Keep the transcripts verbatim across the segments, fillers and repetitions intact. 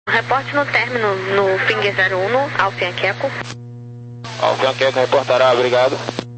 Reporte no término no Finger zero um no Alfianqueco. Alfianqueco reportará, obrigado.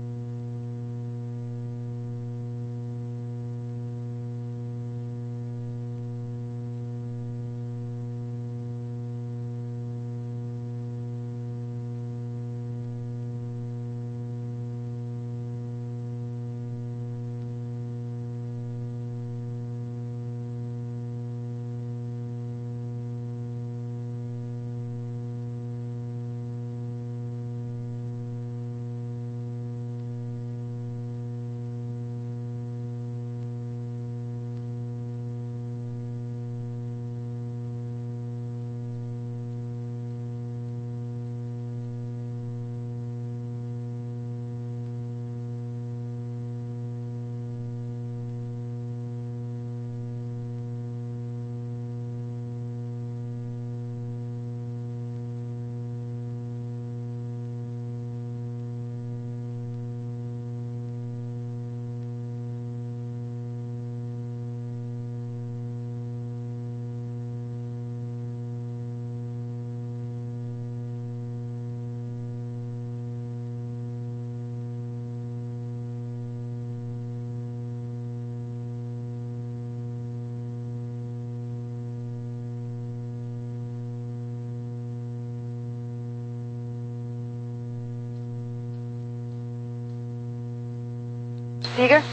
Siga.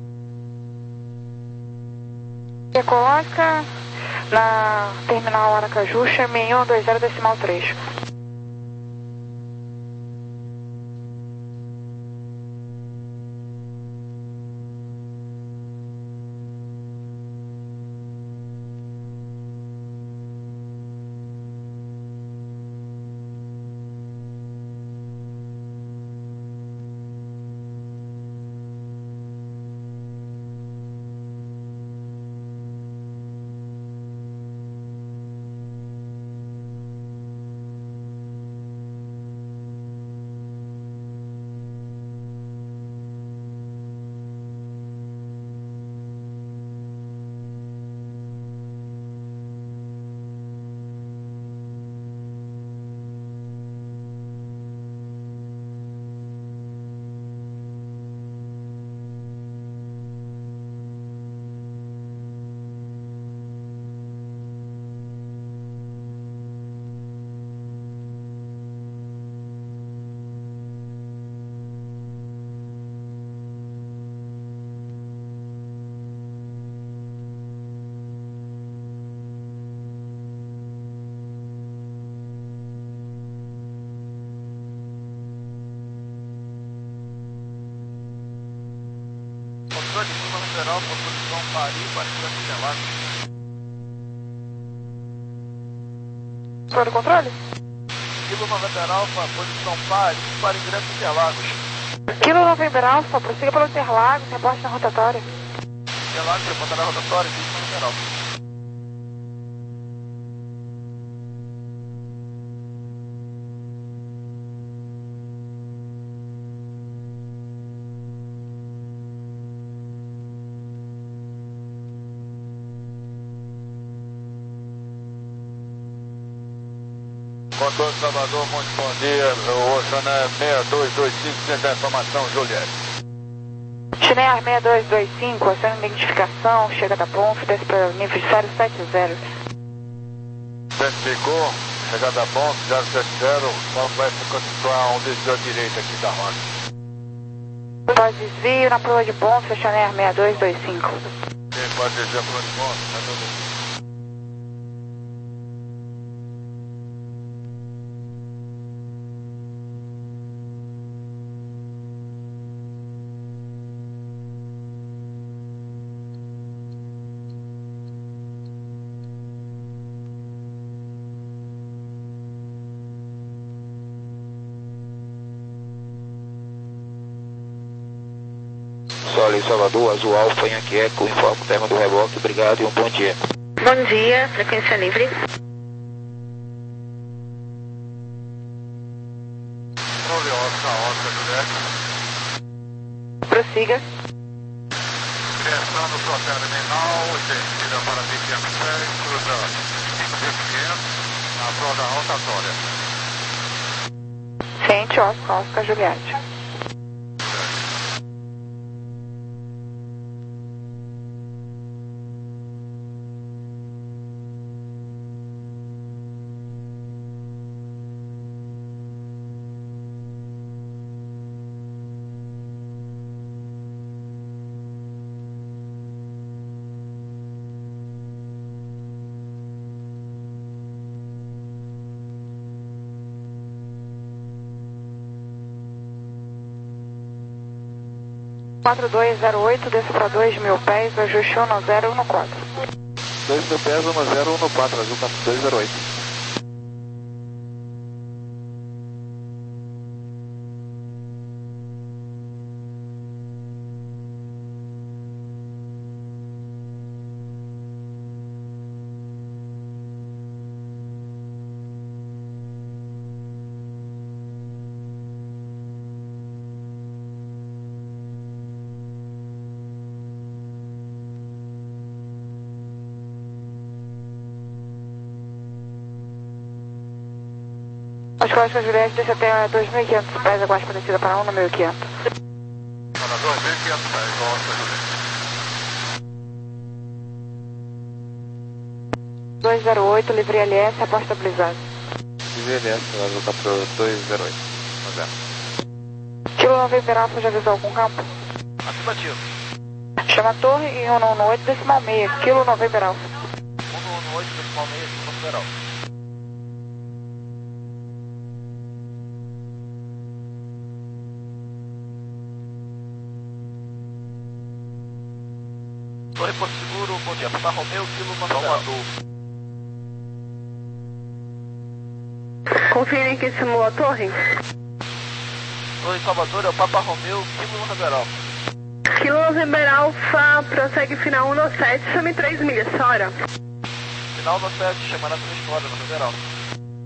Coloca na terminal Aracaju, chame em um dois zero decimal três. Controle Lima Lateral para posição Paris, partida Interlagos. Controle, controle? Lima Lateral para posição Paris, para ingresso Interlagos. Kilo November Alpha, prossiga pelo Interlagos, reporte na rotatória. Interlagos, reportará a rotatória, Lima Lateral. Controle Salvador, muito bom dia. O Oceanar seis dois dois cinco, centro de informação, Juliette. Chinear seis dois dois cinco, aciona identificação, chega da ponte, desce para o nível zero sete zero. Identificou, chegada a ponto, zero sete zero, vai continuar um desvio à direita aqui da rota. Pós desvio na prova de ponto, Chinear seis dois dois cinco. Quem pode desviar para onde ponto? Tá tudo. Sol em Salvador, Azul Alfa em Anqueco, informo o termo do reboque, obrigado e um bom dia. Bom dia, frequência livre. Controle Oscar, Oscar, Juliette. Prossiga. Direção do processo terminal, descida para B Q M sete, cruza cinco mil e quinhentos. controle da rotatória. Ciente, Oscar, Oscar, Juliette. quatro dois zero oito, desça para dois mil pés, ajuste um zero um quatro. dois mil pés, um zero um quatro, azul dois zero oito. Oscar, Oscar, Juliette, desce até dois mil e quinhentos pés, aguarde para descida para um no mil e quinhentos. Para dois mil e quinhentos pés, Oscar, Juliette. dois zero oito, livre L S, após estabilizado. Livre L S, azul quatro dois zero oito. Kilo November Alpha, já avisou algum campo? Afirmativo. Chama a torre e um um oito, decimal meia, Kilo November Alpha. um um oito, decimal meia, Kilo November Alpha. Torre Porto Seguro, bom dia. Papa Romeu, Kilo November. Confirme que simulou a torre. Torre Salvador, é o Papa Romeu, Kilo November Alpha. Kilo November Alpha, prossegue final um no sete, chame três milhas, hora. Final no sete, chamando a sua história, November Alpha.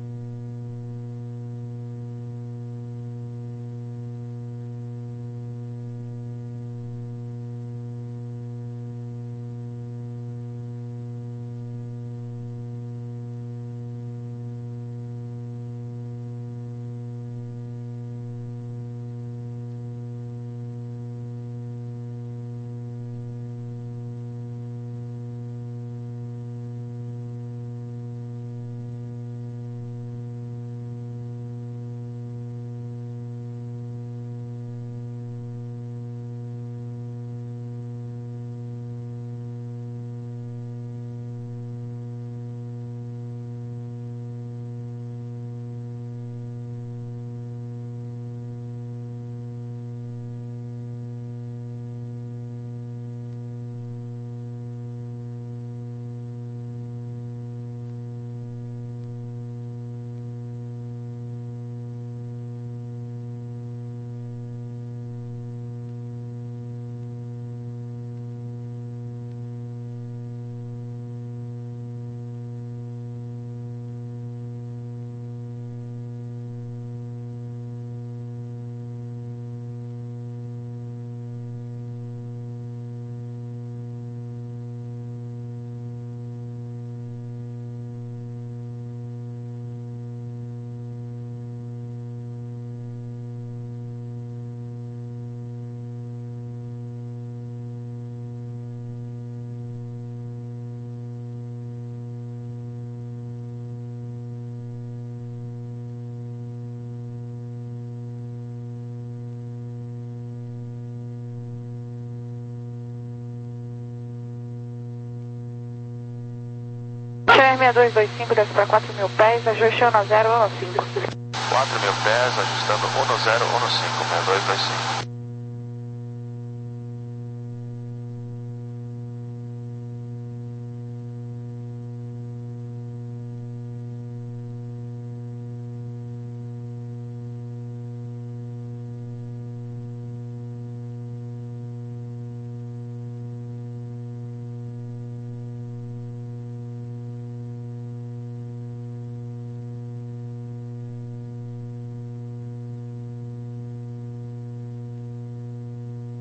seis dois dois cinco, desce para quatro mil pés, ajuste um zero um cinco. quatro mil pés, ajustando um zero um cinco, seis dois dois cinco.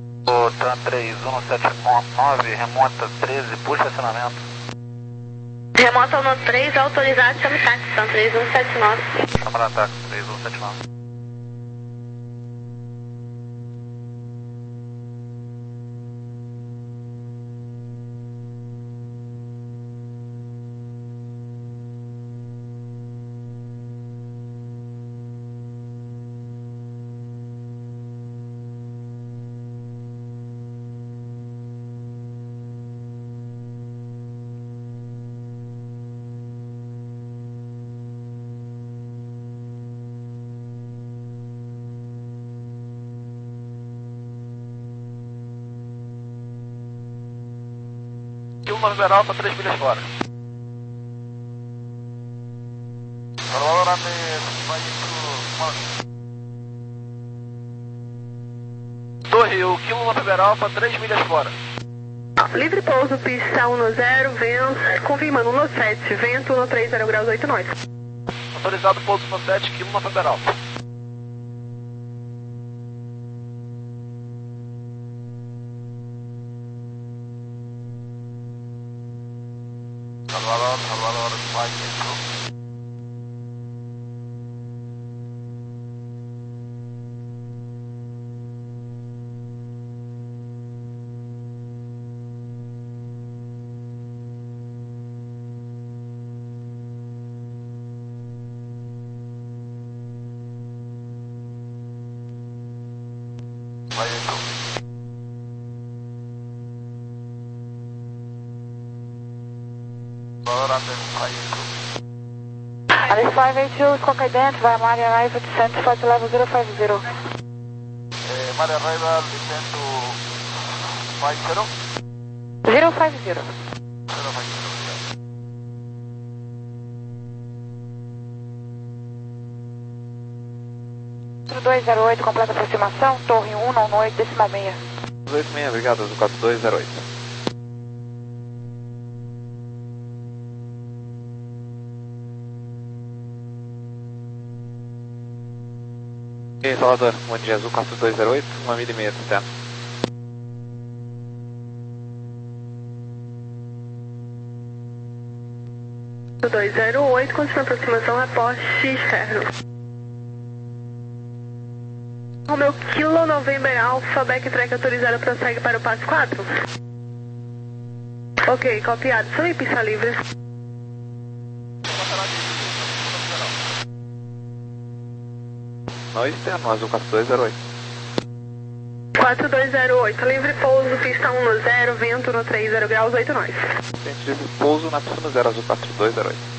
Tan três um sete nove, remonta treze, puxa acionamento. Remoto ao no três, autorizado, chame táxi, são três um sete nove. Chama na táxi, três um sete nove. Quilo November Alpha, três milhas fora. Agora me vai pro... Torre, o Quilo November Alpha, três milhas fora. Livre pouso, pista um no zero, vento, confirmando um no sete, vento um no três, zero graus, oito nós. Autorizado pouso no sete, Quilo November Alpha. Salvador, Salvador, vai dentro. Vai dentro. Alice five eight two, Squawk Ident, vai Maria Arrival, descent, flight level zero five zero. Eh, Maria Arrival, descent to five zero. zero five zero. zero five zero. dois zero oito, completa aproximação, torre um nove oito, decimal meia. oito seis, obrigado, Azul quatro dois zero oito. E aí, Salvador, bom dia, Azul quatro dois zero oito, uma milha e meia, tá? dois zero oito, continua aproximação, reporte externo. O meu Kilo November Alpha, backtrack autorizado, prossegue para o passo quatro. Ok, copiado, sua pista livre. Nó externo, Azul quatro dois zero oito. quatro dois zero oito, livre pouso, pista um no zero, vento no três, zero graus, oito nós. Tente livre pouso na pista no zero, Azul quatro dois zero oito.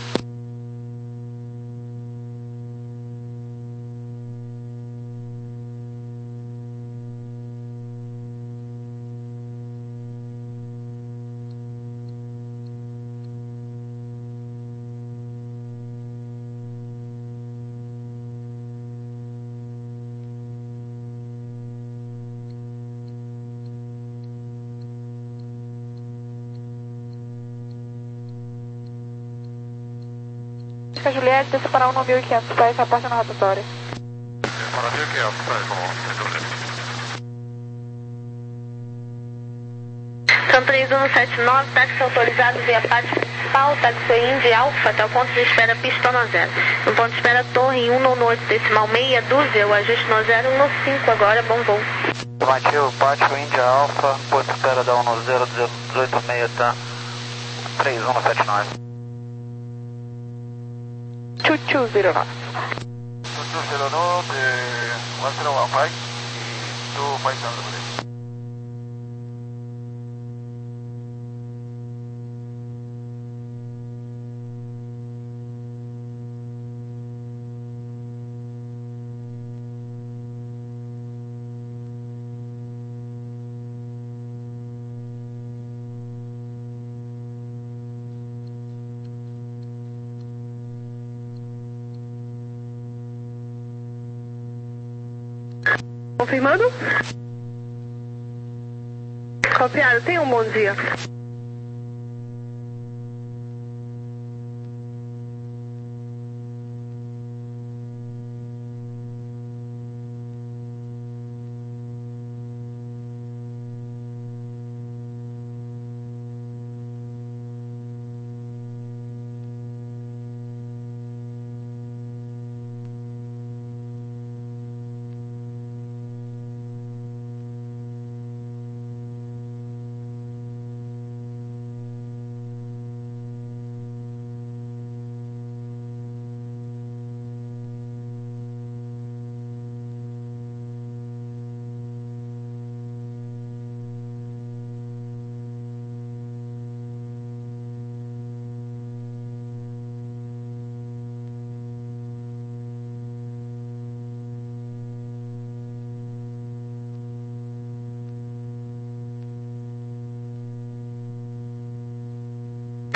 Fica Juliette, desça para um no mil e quinhentos pés, reporte na rotatória. Para mil e quinhentos pés, vamos, São três um sete nove, táxi autorizado via parte principal, táxi Indy Alpha, até o ponto de espera pista no zero. No ponto de espera torre um no oito, decimal meia dúzia, o ajuste no zero, um no cinco agora, bom voo. Matheus, pátio India Alpha, ponto de espera da um no zero, dezoito meia, tá? três um no sete nove. dois dois zero nove. two two zero nove, one zero one five e two five zero. Confirmando? Copiado, tenha um bom dia.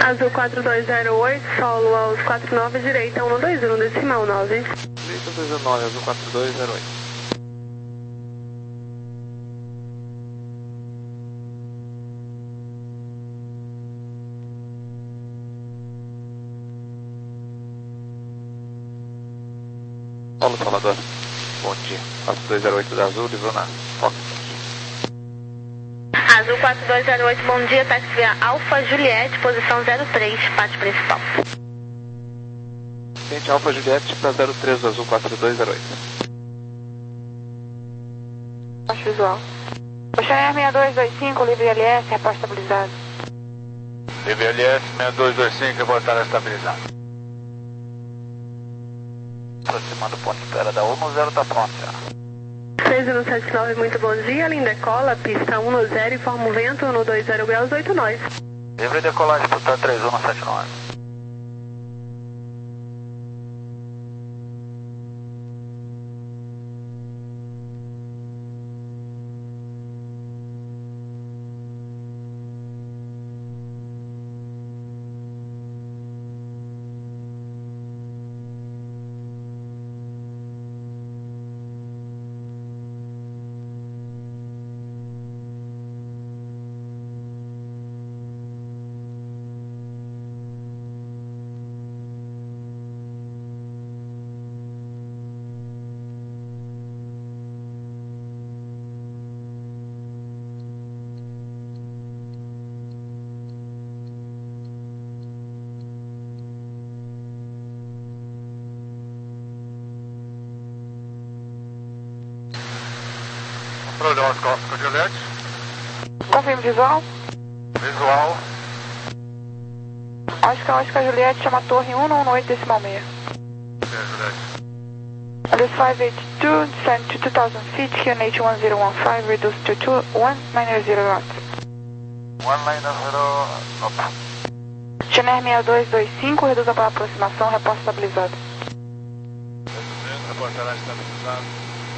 Azul quatro dois zero oito, solo aos quatro nove, direita um dois um, decimal nove. Direita dois nove, Azul quatro dois zero oito. Paulo Salvador, bom dia. quatro dois zero oito da Azul, livrou na Fox. Azul quatro dois zero oito, bom dia, táxi via Alfa Juliette, posição zero três, parte principal. Cliente Alfa Juliette para zero três do Azul quatro dois zero oito. Baixo visual. Oceaner seis dois dois cinco, livre L S, reporte estabilizado. Livre L S seis dois dois cinco, reportar estabilizado. Aproximando o ponto de espera da um zero, tá pronto já. seis um sete nove, muito bom dia, linha decola, pista um zero, informa o vento, um dois zero graus, oito nós. Livre decolagem para o três um sete nove. Problema Oscar Juliette. Confirme visual. Visual. Oscar, Oscar Juliette, chama a torre um um oito, decimal seis. É, Juliette. Alice five eight two, descend to two thousand feet, Q N H one zero one five, reduce to two one nine zero knots. one nine zero, opa. Oceaner seis dois dois cinco, reduza para aproximação, reporte estabilizado. Reportará estabilizado.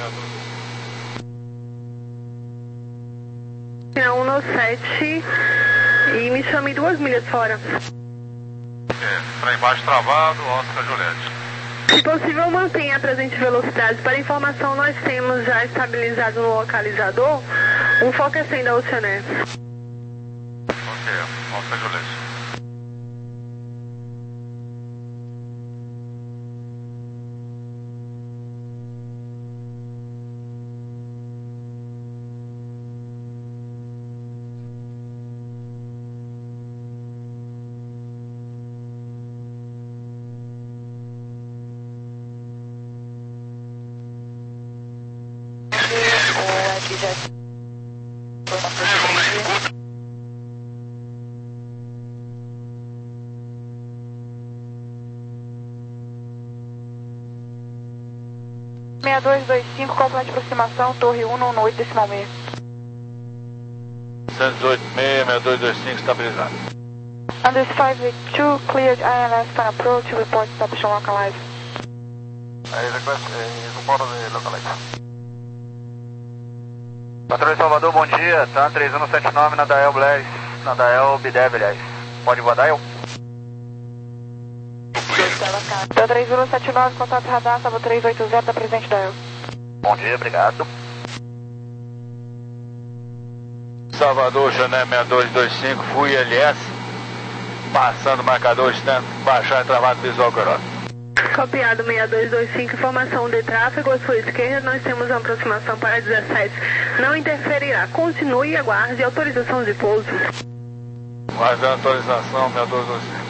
Final um sete e me chame duas milhas fora. É, trem baixo travado, Oscar Juliette. Se possível, mantenha a presente velocidade. Para informação, nós temos já estabilizado no localizador um Fokker cem da Oceaner. Ok, Oscar Juliette. seis dois dois cinco, completa de aproximação, torre um um oito, decimal seis. cento e dezoito seis, seis dois dois cinco, estabilizado. Andes five eight two, cleared I L S for approach, report station localized. Aí, request, report de localize. Patrulha de Salvador, bom dia. Tá três um sete nove na Dael Blaise, na Dael Bidev, aliás. Pode voar Dael? Da três um sete nove, contato radar, Salvo três oito zero, da presente da E L. Bom dia, obrigado. Salvador, Chanel seis dois dois cinco, fui L S, passando o marcador, estando baixar e travado visual Corolla. Copiado seis dois dois cinco, informação de tráfego à sua esquerda, nós temos uma aproximação para dezessete. Não interferirá, continue e aguarde autorização de pouso. Guardando autorização, seis dois dois cinco.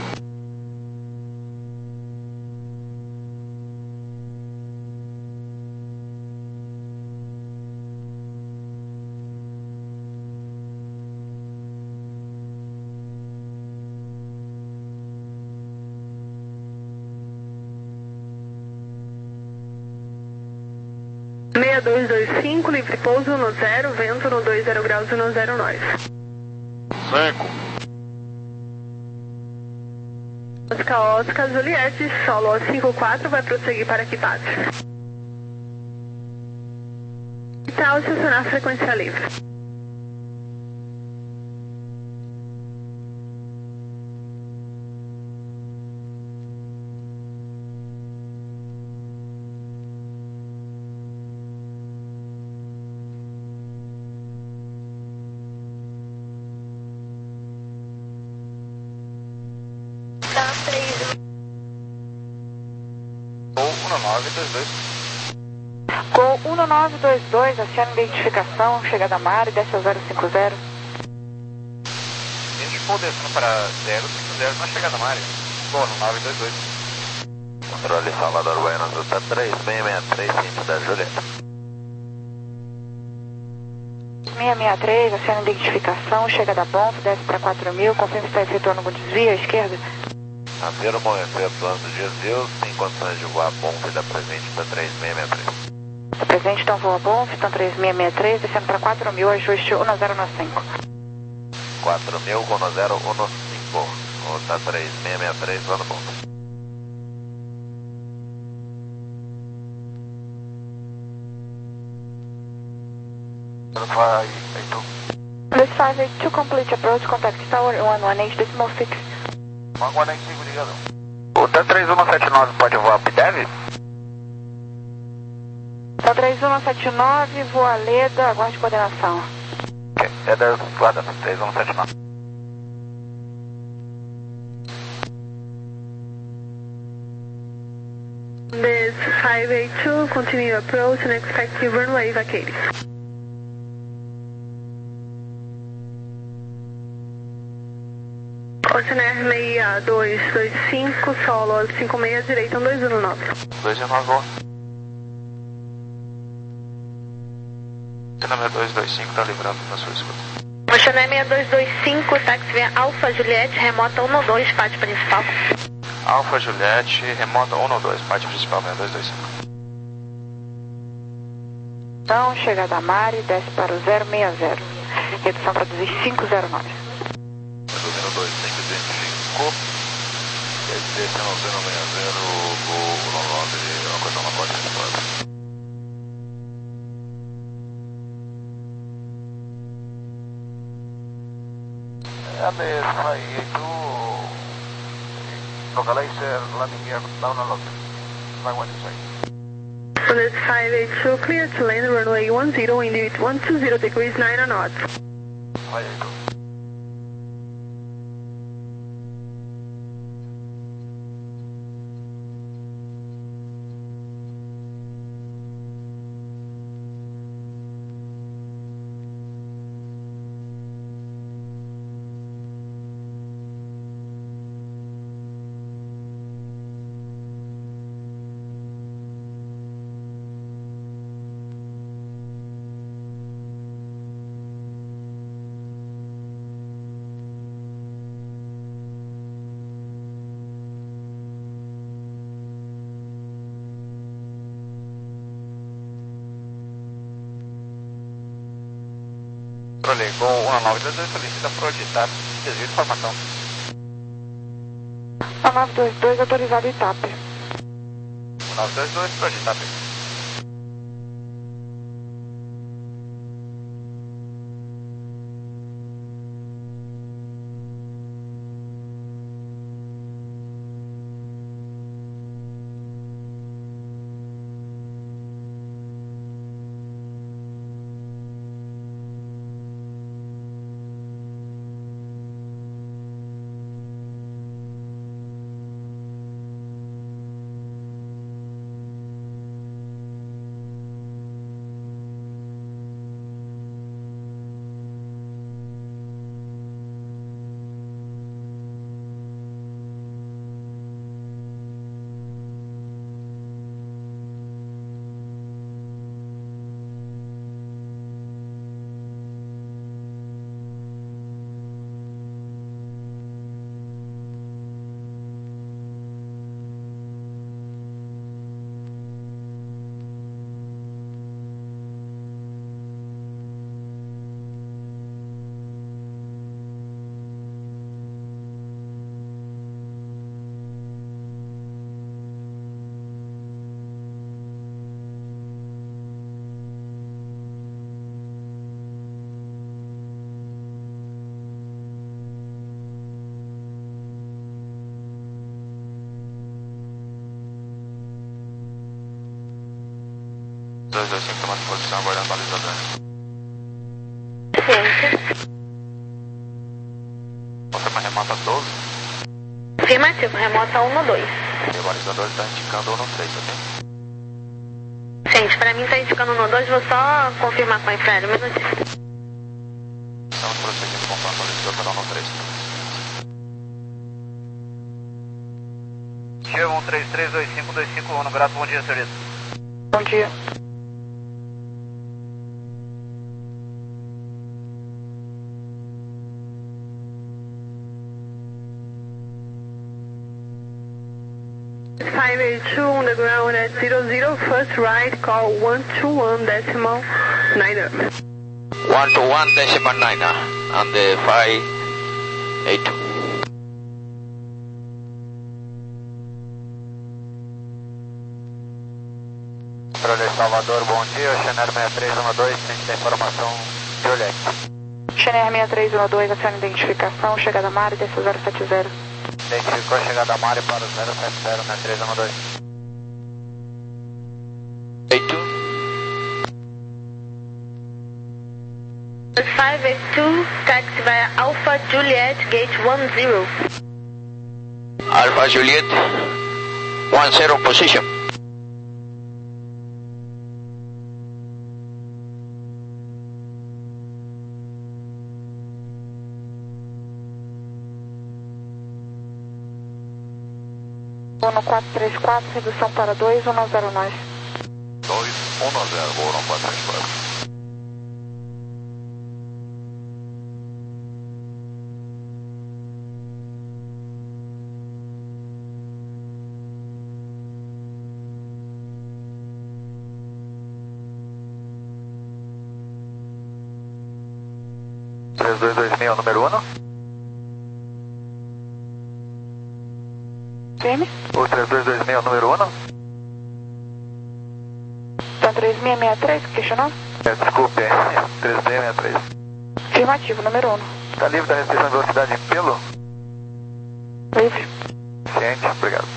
seis dois dois cinco, livre pouso no zero, vento no dois zero graus e no zero nós. cinco. Oscar, Oscar, Juliette, solo cinco quatro, vai prosseguir para Kibate. Tal, estacionar frequência livre. um nove dois dois. Gol um nove dois dois, aciona identificação, chegada a Mari, desce ao zero cinco zero. Indicou descendo para zero cinco zero na chegada a Mari. Gol um nove dois dois. Controle Salvador Buenos, está três seis seis três, cinco da Julieta. seis seis três, aciona identificação, chegada a Bonfim, desce para quatro mil, confirma se está efetuando algum desvio à esquerda. Afirmo, efetuando desvio, tem condições de voar Bonfim da presente para três seis seis três. Presente, então voa Bonfim, então três seis seis três, descendo para quatro mil, ajuste um zero cinco. quatro mil, um zero um cinco. Está três seis seis três, voando Bonfim. This five eight two, complete approach, contact tower one one eight decimal six. um quatro cinco, ligadão. O T três um sete nove pode voar P D E V? Então três um sete nove, voa Leda, aguarde coordenação. Ok, é da Guarda, três um sete nove. This five eight two, continue approach and expect runway vacated. Oceanair seis dois dois cinco, solo cinco seis, direita um dois um nove. dois um nove, bom. Oceanair seis dois dois cinco, está livrando na sua escuta. Oceanair seis dois dois cinco, táxi via Alfa Juliette, remota um dois, parte principal. Alfa Juliette, remota um dois, parte principal seis dois dois cinco. Então, chegada a Mari, desce para o zero seis zero. Redução para cinco zero nove. zero dois cinco, identificou. Descendo ao zero seis zero, o nove, uma coisa uma porta de fora. And the five eight two, localizer landing gear down and locked. Runway inside. So this five eight two, clear to land runway one zero, wind at one two zero degrees, nine knots. five eight two. Controle Gol um nove dois dois, solicita projetar desvio de formação. um nove dois dois, autorizado Itap. um nove dois dois, projetar. dois dois cinco, tomando posição, aguardando balizador. Ciência. Confirma remota doze. Afirmativo, remota um dois. E o balizador está indicando um três, ok? Gente, pra mim tá indicando no dois, vou só confirmar com a Infraero, um minutinho. Estamos prosseguindo com o plano horizontal no três. Chega um três três dois cinco dois cinco um, no Grato, bom dia, senhorita. Bom dia. five eight two on the ground at zero zero, first right, call one two one decimal nine up. one two one decimal nine uh, on the five eight two. Controle Salvador, bom dia, Channel seis três um dois, tem informação de Juliette. Channel seis três um dois, aciona identificação, chegada Mari, desce zero sete zero. Identificou a chegada Mari para o zero sete zero, seis três um dois. eight two. five eight two, taxi via Alpha Juliet, gate one zero. Alpha Juliet, one zero position. um quatro três quatro, redução para dois um zero nove. dois um zero, voo no quatro três quatro. três dois dois seis, número um. Firme. O três dois dois seis, número um. Então três seis seis três, questionou? É, desculpe, é três seis seis três. Afirmativo, número um. Está livre da restrição de velocidade em pelo? Livre. Ciente, obrigado.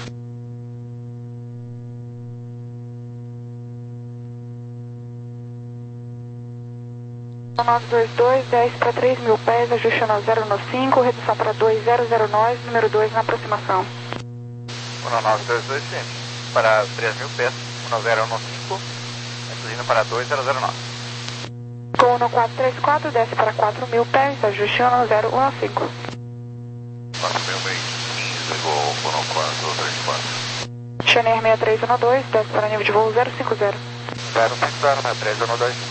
nove dois dois, dez para três mil pés, ajuste no zero no cinco, redução para dois zero zero nove, número dois na aproximação. um nove dois dois, ciente. Para três mil pés, um zero um cinco, incluindo para dois zero zero nove. Com no quatro três quatro, desce para quatro mil pés, ajuste no zero um cinco. quatro mil bem quinze, voo no quatro três quatro. Channel seis três um dois, desce para nível de voo zero cinco zero. zero cinco zero, seis três um dois.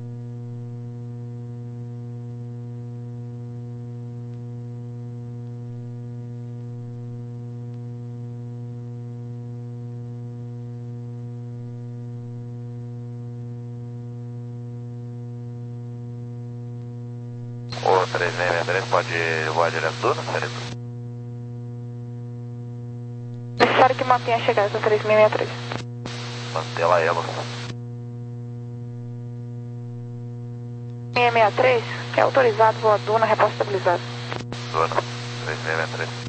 O três seis seis três pode voar direto do turno, senhorita? Necessário que mantenha a chegada do três seis seis três. Mantê-la ela. seis seis três, é autorizado, voa Duna, reposto estabilizado. Dona, três seis seis três.